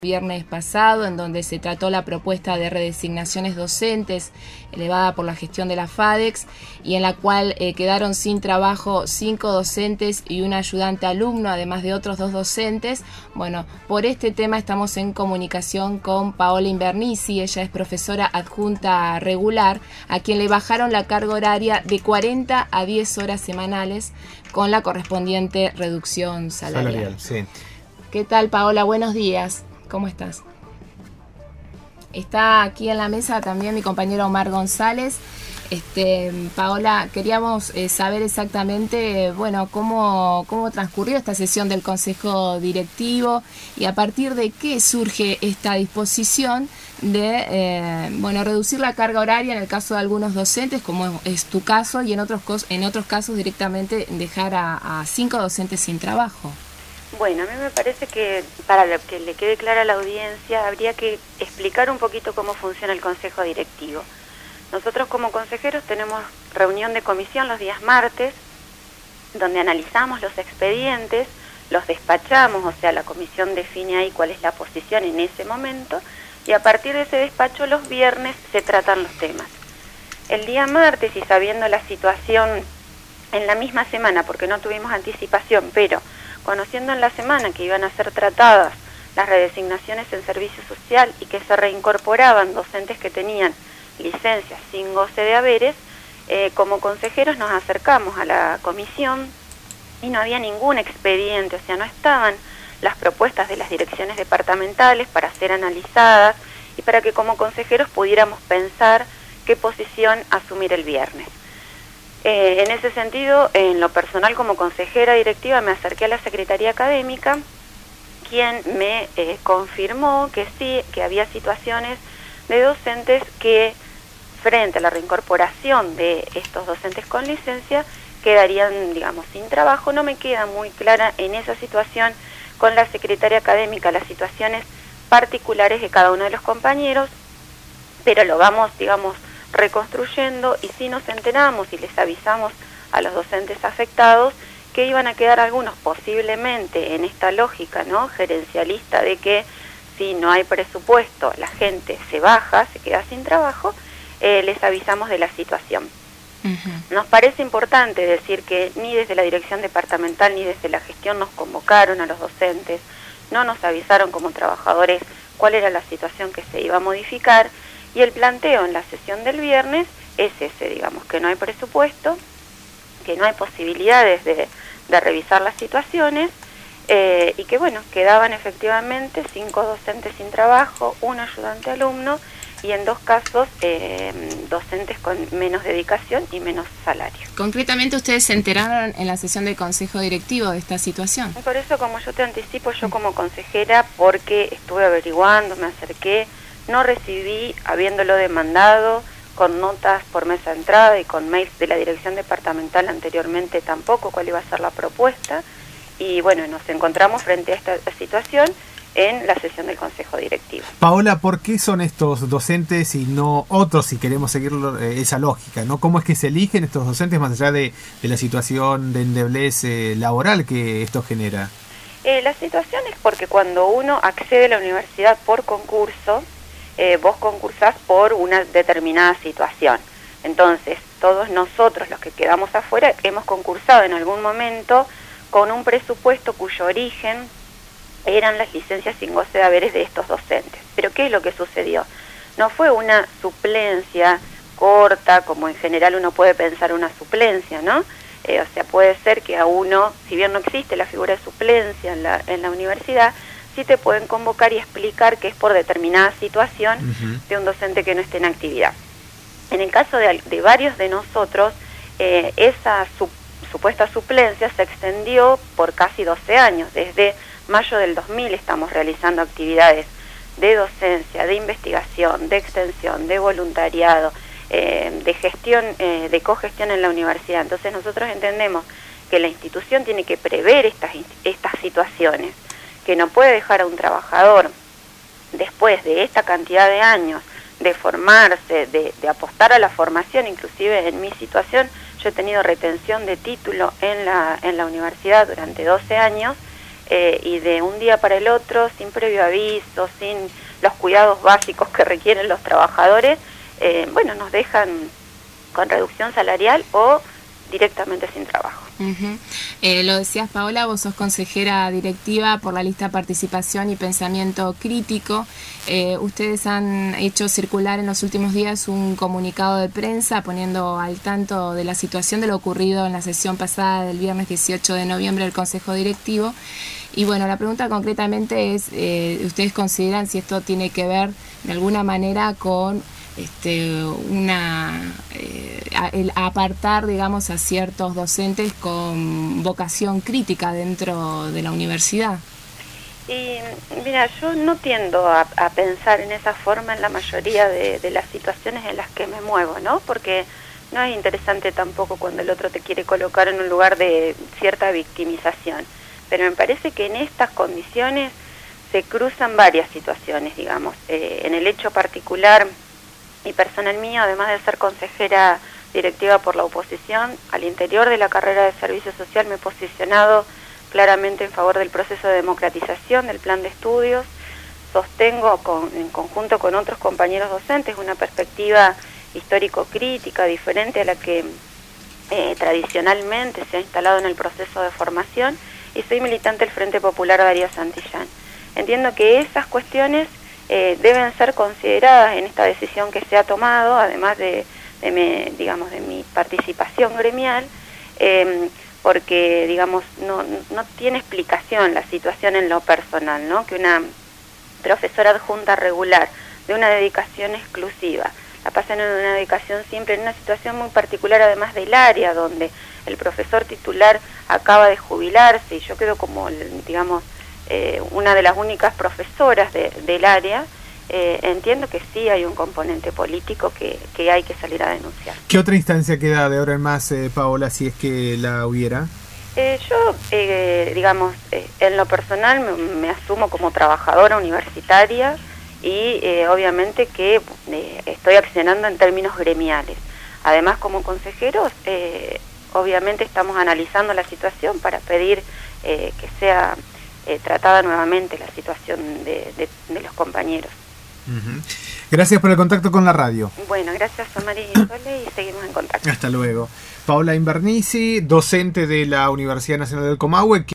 Viernes pasado, en donde se trató la propuesta de redesignaciones docentes elevada por la gestión de la FADEX y en la cual quedaron sin trabajo 5 docentes y un ayudante alumno, además de otros 2 docentes. Bueno, por este tema estamos en comunicación con Paola Invernici. Ella es profesora adjunta regular, a quien le bajaron la carga horaria de 40 a 10 horas semanales con la correspondiente reducción salarial. Sí. ¿Qué tal, Paola? Buenos días. ¿Cómo estás? Está aquí en la mesa también mi compañero Omar González. Paola, queríamos saber exactamente, cómo transcurrió esta sesión del Consejo Directivo y a partir de qué surge esta disposición de reducir la carga horaria en el caso de algunos docentes, como es tu caso, y en otros casos directamente dejar a 5 docentes sin trabajo. Bueno, a mí me parece que para que le quede clara a la audiencia habría que explicar un poquito cómo funciona el Consejo Directivo. Nosotros como consejeros tenemos reunión de comisión los días martes, donde analizamos los expedientes, los despachamos, o sea, la comisión define ahí cuál es la posición en ese momento, y a partir de ese despacho los viernes se tratan los temas. El día martes, y sabiendo la situación en la misma semana, porque no tuvimos anticipación, pero conociendo en la semana que iban a ser tratadas las redesignaciones en servicio social y que se reincorporaban docentes que tenían licencias sin goce de haberes, como consejeros nos acercamos a la comisión y no había ningún expediente, o sea, no estaban las propuestas de las direcciones departamentales para ser analizadas y para que como consejeros pudiéramos pensar qué posición asumir el viernes. En ese sentido, en lo personal como consejera directiva me acerqué a la Secretaría Académica, quien me confirmó que sí, que había situaciones de docentes que frente a la reincorporación de estos docentes con licencia quedarían, digamos, sin trabajo. No me queda muy clara en esa situación con la Secretaría Académica las situaciones particulares de cada uno de los compañeros, pero lo vamos, digamos, reconstruyendo, y si nos enteramos y les avisamos a los docentes afectados que iban a quedar algunos posiblemente en esta lógica, ¿no?, gerencialista de que si no hay presupuesto la gente se baja, se queda sin trabajo, les avisamos de la situación. Nos parece importante decir que ni desde la dirección departamental ni desde la gestión nos convocaron a los docentes, no nos avisaron como trabajadores cuál era la situación que se iba a modificar. Y el planteo en la sesión del viernes es ese, digamos, que no hay presupuesto, que no hay posibilidades de revisar las situaciones y que, quedaban efectivamente 5 docentes sin trabajo, un ayudante alumno y en 2 casos docentes con menos dedicación y menos salario. Concretamente, ¿ustedes se enteraron en la sesión del Consejo Directivo de esta situación? Por eso, como yo te anticipo, yo como consejera, porque estuve averiguando, me acerqué, no recibí, habiéndolo demandado, con notas por mesa de entrada y con mails de la dirección departamental anteriormente tampoco cuál iba a ser la propuesta. Y nos encontramos frente a esta situación en la sesión del Consejo Directivo. Paola, ¿por qué son estos docentes y no otros, si queremos seguir esa lógica, ¿no? ¿Cómo es que se eligen estos docentes más allá de la situación de endeblez laboral que esto genera? La situación es porque cuando uno accede a la universidad por concurso, vos concursás por una determinada situación. Entonces, todos nosotros, los que quedamos afuera, hemos concursado en algún momento con un presupuesto cuyo origen eran las licencias sin goce de haberes de estos docentes. Pero ¿qué es lo que sucedió? No fue una suplencia corta, como en general uno puede pensar una suplencia, ¿no? O sea, puede ser que a uno, si bien no existe la figura de suplencia en la universidad, sí te pueden convocar y explicar que es por determinada situación de un docente que no esté en actividad. En el caso de varios de nosotros, esa supuesta suplencia se extendió por casi 12 años. Desde mayo del 2000 estamos realizando actividades de docencia, de investigación, de extensión, de voluntariado, de gestión, de cogestión en la universidad. Entonces nosotros entendemos que la institución tiene que prever estas situaciones, que no puede dejar a un trabajador después de esta cantidad de años de formarse, de apostar a la formación. Inclusive en mi situación yo he tenido retención de título en la universidad durante 12 años y de un día para el otro, sin previo aviso, sin los cuidados básicos que requieren los trabajadores, bueno, nos dejan con reducción salarial o directamente sin trabajo. Lo decías, Paola, vos sos consejera directiva por la lista Participación y Pensamiento Crítico. Ustedes han hecho circular en los últimos días un comunicado de prensa poniendo al tanto de la situación de lo ocurrido en la sesión pasada del viernes 18 de noviembre del Consejo Directivo. Y bueno, la pregunta concretamente es, ¿ustedes consideran si esto tiene que ver de alguna manera con el apartar, digamos, a ciertos docentes con vocación crítica dentro de la universidad? Y mira, yo no tiendo a pensar en esa forma en la mayoría de las situaciones en las que me muevo, ¿no? Porque no es interesante tampoco cuando el otro te quiere colocar en un lugar de cierta victimización. Pero me parece que en estas condiciones se cruzan varias situaciones, digamos. En el hecho particular y personal mío, además de ser consejera directiva por la oposición, al interior de la carrera de servicio social me he posicionado claramente en favor del proceso de democratización del plan de estudios. Sostengo en conjunto con otros compañeros docentes una perspectiva histórico-crítica diferente a la que tradicionalmente se ha instalado en el proceso de formación, y soy militante del Frente Popular Darío Santillán. Entiendo que esas cuestiones deben ser consideradas en esta decisión que se ha tomado, además de mi participación gremial, porque, digamos, no tiene explicación la situación en lo personal, ¿no? Que una profesora adjunta regular de una dedicación exclusiva la pasen en una dedicación simple, en una situación muy particular, además del área, donde el profesor titular acaba de jubilarse y yo quedo como, digamos, una de las únicas profesoras del área. Entiendo que sí hay un componente político que hay que salir a denunciar. ¿Qué otra instancia queda de ahora en más, Paola, si es que la hubiera? Yo, digamos, en lo personal me asumo como trabajadora universitaria y obviamente que estoy accionando en términos gremiales. Además, como consejeros, obviamente estamos analizando la situación para pedir que sea tratada nuevamente la situación de los compañeros. Gracias por el contacto con la radio. Bueno, gracias a María y Sole y seguimos en contacto. Hasta luego. Paola Invernizzi, docente de la Universidad Nacional del Comahue.